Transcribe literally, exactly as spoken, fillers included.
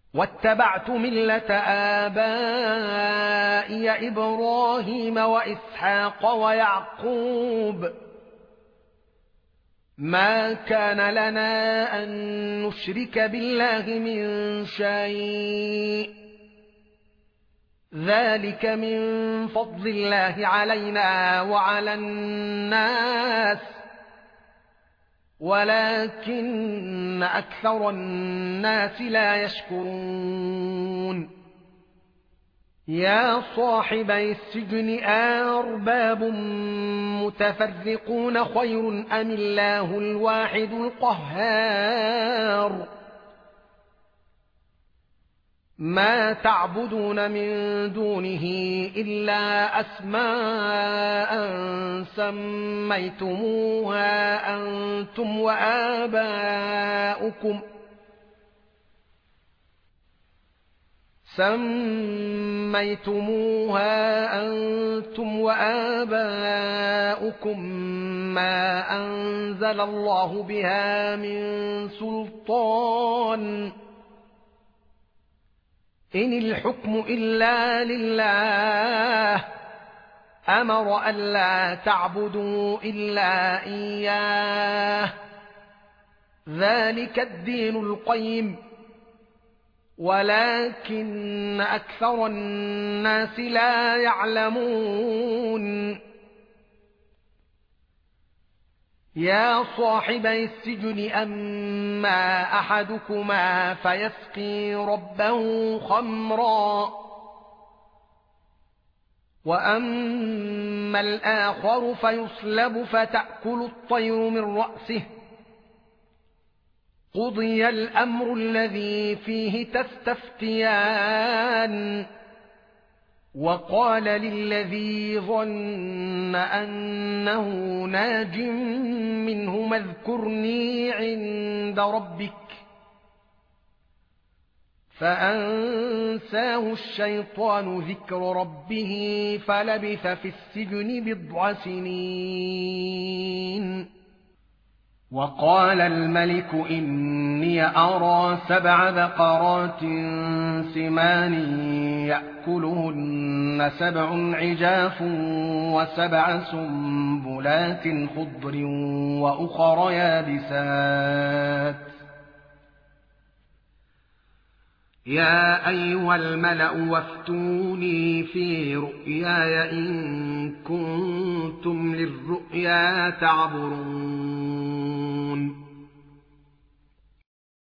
واتبعت ملة آبائي إبراهيم وإسحاق ويعقوب ما كان لنا أن نشرك بالله من شيء ذلك من فضل الله علينا وعلى الناس ولكن أكثر الناس لا يشكرون يا صاحبي السجن أرباب متفرقون خير أم الله الواحد القهار ما تعبدون من دونه إلا أسماء سميتموها أنتم وآباؤكم سميتموها أنتم وآباؤكم ما أنزل الله بها من سلطان إن الحكم إلا لله أمر ألا تعبدوا إلا إياه ذلك الدين القيم ولكن أكثر الناس لا يعلمون يا صاحبي السجن أما أحدكما فيسقي ربه خمرا وأما الآخر فيصلب فتأكل الطير من رأسه قضي الأمر الذي فيه تستفتيان وقال للذي ظن أنه ناج منه اذكرني عند ربك فأنساه الشيطان ذكر ربه فلبث في السجن بضع سنين وقال الملك إني أرى سبع بقرات سمان يأكلهن سبع عجاف وسبع سنبلات خضر وأخر يابسات يا أيها الملأ وافتوني في رؤياي إن كنتم للرؤيا تعبرون